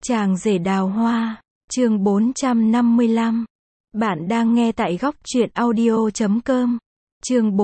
Chàng rể đào hoa, chương 455. Bạn đang nghe tại góc truyện audio.com. Chương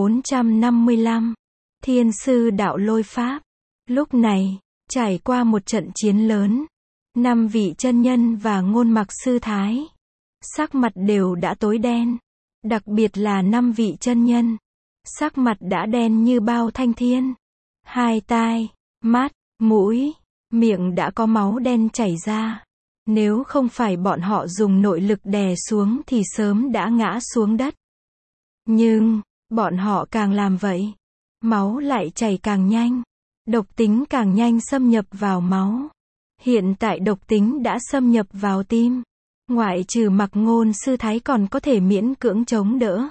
455. Thiên sư đạo lôi pháp. Lúc này, trải qua một trận chiến lớn, 5 vị chân nhân và Ngôn Mặc sư thái, sắc mặt đều đã tối đen. Đặc biệt là 5 vị chân nhân, sắc mặt đã đen như bao thanh thiên. Hai tai, mắt, mũi, miệng đã có máu đen chảy ra. Nếu không phải bọn họ dùng nội lực đè xuống thì sớm đã ngã xuống đất. Nhưng, bọn họ càng làm vậy, máu lại chảy càng nhanh. Độc tính càng nhanh xâm nhập vào máu. Hiện tại độc tính đã xâm nhập vào tim. Ngoại trừ Mặc Ngôn sư thái còn có thể miễn cưỡng chống đỡ.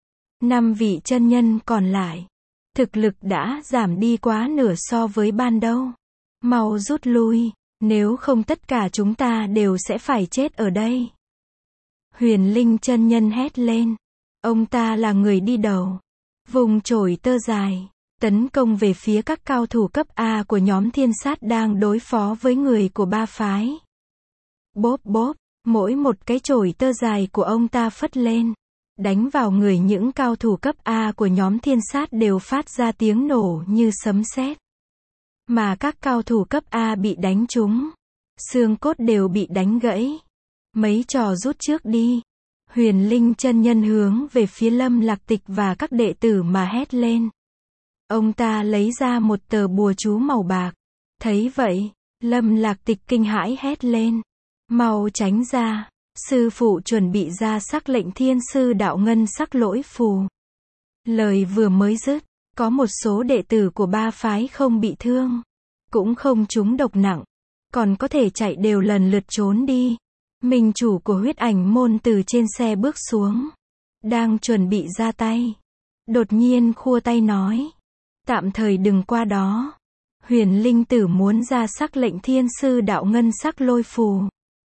5 vị chân nhân còn lại, thực lực đã giảm đi quá nửa so với ban đầu. Mau rút lui, nếu không tất cả chúng ta đều sẽ phải chết ở đây. Huyền Linh chân nhân hét lên. Ông ta là người đi đầu, vùng chổi tơ dài, tấn công về phía các cao thủ cấp A của nhóm thiên sát đang đối phó với người của ba phái. Bốp bốp, mỗi một cái chổi tơ dài của ông ta phất lên, đánh vào người những cao thủ cấp A của nhóm thiên sát đều phát ra tiếng nổ như sấm sét. Mà các cao thủ cấp A bị đánh trúng, xương cốt đều bị đánh gãy. Mấy trò rút trước đi. Huyền Linh chân nhân hướng về phía Lâm Lạc Tịch và các đệ tử mà hét lên. Ông ta lấy ra một tờ bùa chú màu bạc. Thấy vậy, Lâm Lạc Tịch kinh hãi hét lên. Mau tránh ra, sư phụ chuẩn bị ra sắc lệnh thiên sư đạo ngân sắc lỗi phù. Lời vừa mới dứt, có một số đệ tử của ba phái không bị thương, cũng không trúng độc nặng, còn có thể chạy đều lần lượt trốn đi. Minh chủ của Huyết Ảnh môn từ trên xe bước xuống, đang chuẩn bị ra tay, đột nhiên khua tay nói, tạm thời đừng qua đó. Huyền Linh tử muốn ra sắc lệnh thiên sư đạo ngân sắc lôi phù.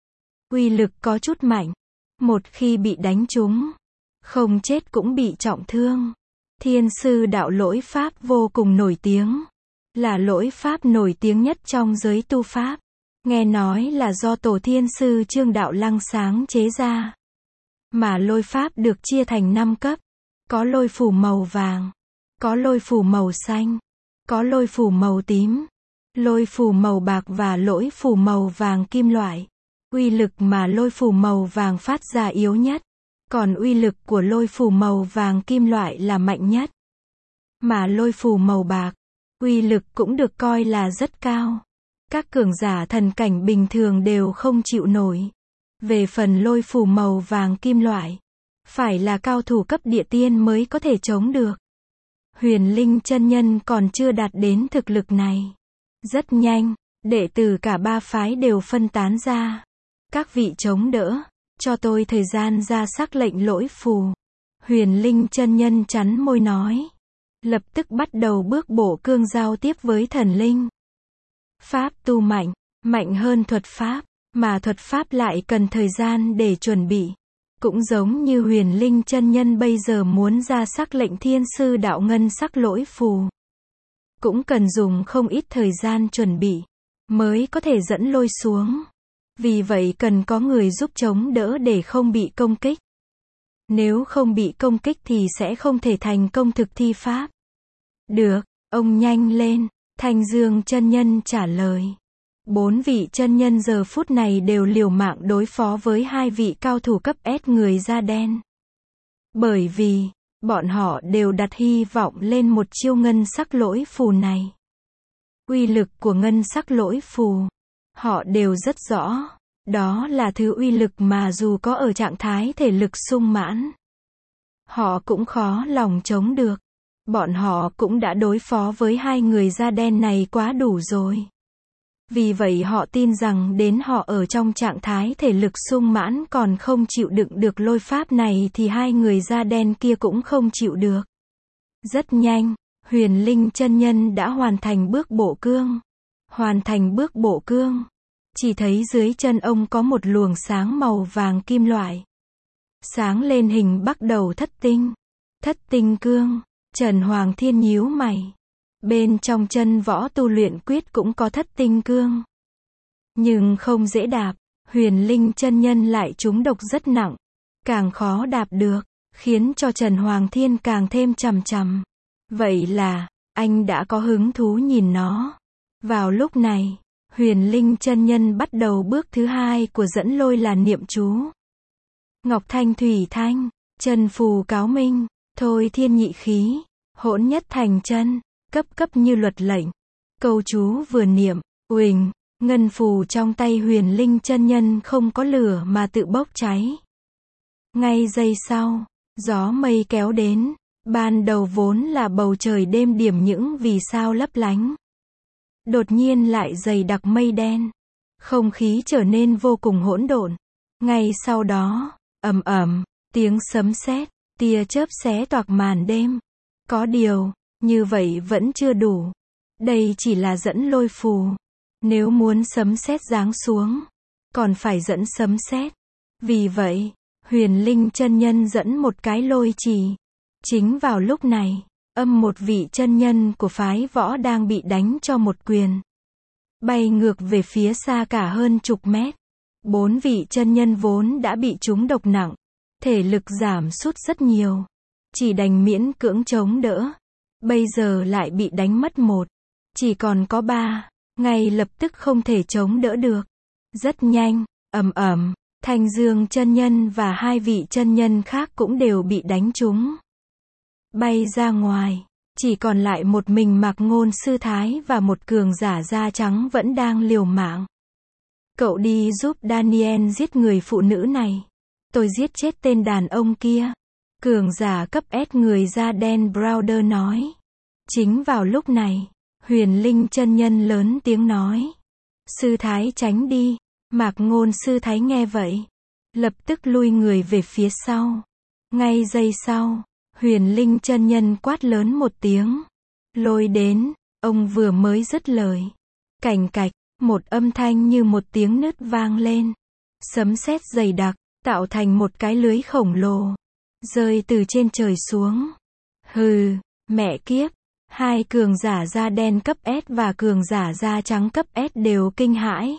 Uy lực có chút mạnh, một khi bị đánh trúng, không chết cũng bị trọng thương. Thiên sư đạo lỗi pháp vô cùng nổi tiếng, là lỗi pháp nổi tiếng nhất trong giới tu pháp. Nghe nói là do tổ thiên sư Trương Đạo Lăng sáng chế ra. Mà lôi pháp được chia thành 5 cấp. Có lôi phù màu vàng, có lôi phù màu xanh, có lôi phù màu tím, lôi phù màu bạc và lỗi phù màu vàng kim loại. Uy lực mà lôi phù màu vàng phát ra yếu nhất, còn uy lực của lôi phù màu vàng kim loại là mạnh nhất. Mà lôi phù màu bạc, uy lực cũng được coi là rất cao. Các cường giả thần cảnh bình thường đều không chịu nổi. Về phần lôi phù màu vàng kim loại, phải là cao thủ cấp địa tiên mới có thể chống được. Huyền Linh chân nhân còn chưa đạt đến thực lực này. Rất nhanh, đệ tử cả ba phái đều phân tán ra. Các vị chống đỡ, cho tôi thời gian ra sắc lệnh lỗi phù. Huyền Linh chân nhân chắn môi nói. Lập tức bắt đầu bước bổ cương giao tiếp với thần linh. Pháp tu mạnh, mạnh hơn thuật pháp, mà thuật pháp lại cần thời gian để chuẩn bị. Cũng giống như Huyền Linh chân nhân bây giờ muốn ra sắc lệnh thiên sư đạo ngân sắc lỗi phù. Cũng cần dùng không ít thời gian chuẩn bị, mới có thể dẫn lôi xuống. Vì vậy cần có người giúp chống đỡ để không bị công kích. Nếu không bị công kích thì sẽ không thể thành công thực thi pháp. Được, ông nhanh lên. Thanh Dương chân nhân trả lời. 4 vị chân nhân giờ phút này đều liều mạng đối phó với 2 vị cao thủ cấp S người da đen. Bởi vì, bọn họ đều đặt hy vọng lên một chiêu ngân sắc lỗi phù này. Uy lực của ngân sắc lỗi phù, họ đều rất rõ. Đó là thứ uy lực mà dù có ở trạng thái thể lực sung mãn, họ cũng khó lòng chống được. Bọn họ cũng đã đối phó với 2 người da đen này quá đủ rồi. Vì vậy họ tin rằng đến họ ở trong trạng thái thể lực sung mãn còn không chịu đựng được lôi pháp này thì 2 người da đen kia cũng không chịu được. Rất nhanh, Huyền Linh chân nhân đã hoàn thành bước bổ cương. Hoàn thành bước bổ cương, chỉ thấy dưới chân ông có một luồng sáng màu vàng kim loại. Sáng lên hình bắt đầu thất tinh. Thất tinh cương. Trần Hoàng Thiên nhíu mày. Bên trong chân võ tu luyện quyết cũng có thất tinh cương. Nhưng không dễ đạp, Huyền Linh chân nhân lại trúng độc rất nặng, càng khó đạp được, khiến cho Trần Hoàng Thiên càng thêm chằm chằm. Vậy là, anh đã có hứng thú nhìn nó. Vào lúc này, Huyền Linh chân nhân bắt đầu bước thứ hai của dẫn lôi là niệm chú. Ngọc thanh thủy thanh, chân phù cáo minh, thôi thiên nhị khí, hỗn nhất thành chân, cấp cấp như luật lệnh. Câu chú vừa niệm, uỳnh, ngân phù trong tay Huyền Linh chân nhân không có lửa mà tự bốc cháy. Ngay giây sau, gió mây kéo đến, ban đầu vốn là bầu trời đêm điểm những vì sao lấp lánh. Đột nhiên lại dày đặc mây đen, không khí trở nên vô cùng hỗn độn. Ngay sau đó, ầm ầm, tiếng sấm sét, tia chớp xé toạc màn đêm. Có điều, như vậy vẫn chưa đủ. Đây chỉ là dẫn lôi phù. Nếu muốn sấm sét giáng xuống, còn phải dẫn sấm sét. Vì vậy, Huyền Linh chân nhân dẫn một cái lôi chỉ. Chính vào lúc này, một vị chân nhân của phái võ đang bị đánh cho một quyền. Bay ngược về phía xa cả hơn chục mét. 4 vị chân nhân vốn đã bị trúng độc nặng, thể lực giảm sút rất nhiều, chỉ đành miễn cưỡng chống đỡ. Bây giờ lại bị đánh mất một, chỉ còn có 3, ngay lập tức không thể chống đỡ được. Rất nhanh, ầm ầm, Thanh Dương chân nhân và 2 vị chân nhân khác cũng đều bị đánh trúng, bay ra ngoài. Chỉ còn lại một mình Mạc Ngôn sư thái và một cường giả da trắng vẫn đang liều mạng. Cậu đi giúp Daniel giết người phụ nữ này. Tôi giết chết tên đàn ông kia. Cường giả cấp S người da đen Browder nói. Chính vào lúc này, Huyền Linh chân nhân lớn tiếng nói. Sư thái tránh đi. Mạc Ngôn sư thái nghe vậy, lập tức lui người về phía sau. Ngay giây sau, Huyền Linh chân nhân quát lớn một tiếng. Lôi đến, ông vừa mới dứt lời. Cành cạch, một âm thanh như một tiếng nứt vang lên. Sấm sét dày đặc, tạo thành một cái lưới khổng lồ, rơi từ trên trời xuống. Hừ, mẹ kiếp, 2 cường giả da đen cấp S và cường giả da trắng cấp S đều kinh hãi.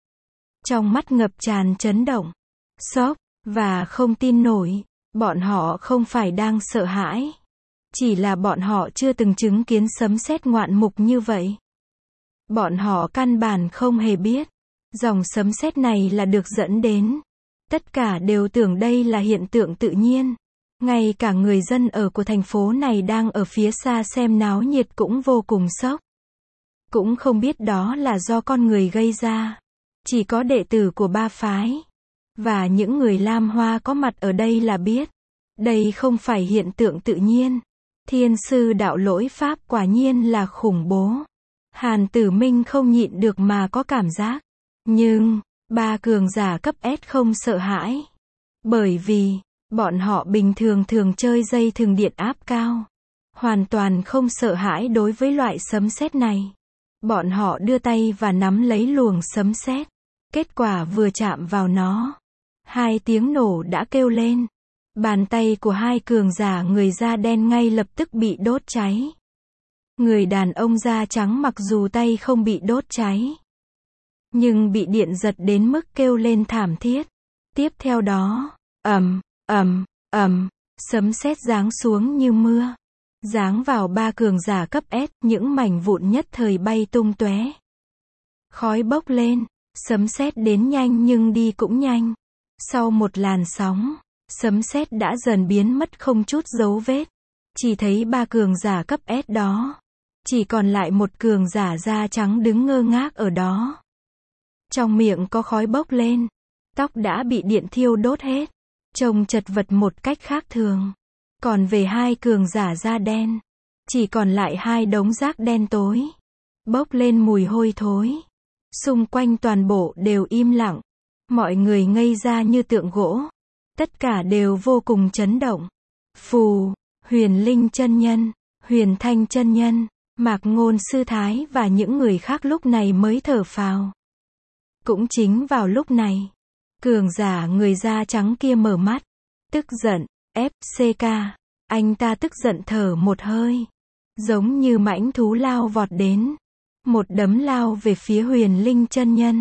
Trong mắt ngập tràn chấn động, sốc, và không tin nổi. Bọn họ không phải đang sợ hãi, chỉ là bọn họ chưa từng chứng kiến sấm sét ngoạn mục như vậy. Bọn họ căn bản không hề biết, dòng sấm sét này là được dẫn đến. Tất cả đều tưởng đây là hiện tượng tự nhiên. Ngay cả người dân ở của thành phố này đang ở phía xa xem náo nhiệt cũng vô cùng sốc. Cũng không biết đó là do con người gây ra. Chỉ có đệ tử của 3 phái và những người Lam Hoa có mặt ở đây là biết. Đây không phải hiện tượng tự nhiên. Thiên sư đạo lỗi pháp quả nhiên là khủng bố. Hàn Tử Minh không nhịn được mà có cảm giác. Nhưng, 3 cường giả cấp S không sợ hãi. Bởi vì, bọn họ bình thường thường chơi dây thừng điện áp cao. Hoàn toàn không sợ hãi đối với loại sấm sét này. Bọn họ đưa tay và nắm lấy luồng sấm sét. Kết quả vừa chạm vào nó, 2 tiếng nổ đã kêu lên. Bàn tay của 2 cường giả người da đen ngay lập tức bị đốt cháy. Người đàn ông da trắng mặc dù tay không bị đốt cháy, nhưng bị điện giật đến mức kêu lên thảm thiết. Tiếp theo đó, ầm, ầm, ầm, sấm sét giáng xuống như mưa. Giáng vào 3 cường giả cấp S, những mảnh vụn nhất thời bay tung tóe. Khói bốc lên, sấm sét đến nhanh nhưng đi cũng nhanh. Sau một làn sóng, sấm sét đã dần biến mất không chút dấu vết. Chỉ thấy 3 cường giả cấp S đó. Chỉ còn lại một cường giả da trắng đứng ngơ ngác ở đó. Trong miệng có khói bốc lên. Tóc đã bị điện thiêu đốt hết. Trông chật vật một cách khác thường. Còn về 2 cường giả da đen, chỉ còn lại 2 đống rác đen tối. Bốc lên mùi hôi thối. Xung quanh toàn bộ đều im lặng. Mọi người ngây ra như tượng gỗ. Tất cả đều vô cùng chấn động. Phù, Huyền Linh chân nhân, Huyền Thanh chân nhân, Mạc Ngôn sư thái và những người khác lúc này mới thở phào. Cũng chính vào lúc này, cường giả người da trắng kia mở mắt. Tức giận, FCK. Anh ta tức giận thở một hơi. Giống như mãnh thú lao vọt đến. Một đấm lao về phía Huyền Linh chân nhân.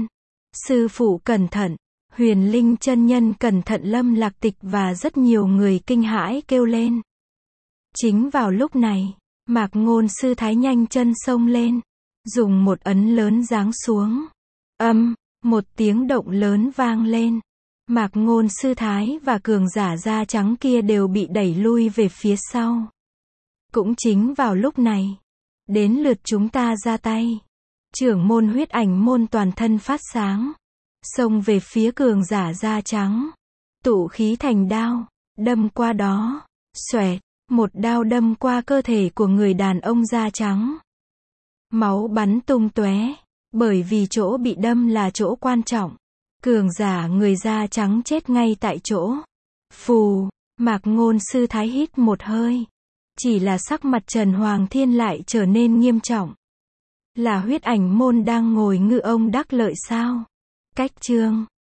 Sư phụ cẩn thận, Huyền Linh chân nhân cẩn thận, Lâm Lạc Tịch và rất nhiều người kinh hãi kêu lên. Chính vào lúc này, Mạc Ngôn sư thái nhanh chân xông lên, dùng một ấn lớn giáng xuống. Một tiếng động lớn vang lên. Mạc Ngôn sư thái và cường giả da trắng kia đều bị đẩy lui về phía sau. Cũng chính vào lúc này, đến lượt chúng ta ra tay. Trưởng môn Huyết Ảnh môn toàn thân phát sáng, xông về phía cường giả da trắng, tụ khí thành đao, đâm qua đó. Xoẹt, một đao đâm qua cơ thể của người đàn ông da trắng. Máu bắn tung tóe, bởi vì chỗ bị đâm là chỗ quan trọng. Cường giả người da trắng chết ngay tại chỗ. Phù, Mạc Ngôn sư thái hít một hơi. Chỉ là sắc mặt Trần Hoàng Thiên lại trở nên nghiêm trọng. Là Huyết Ảnh môn đang ngồi ngư ông đắc lợi sao? Cách chương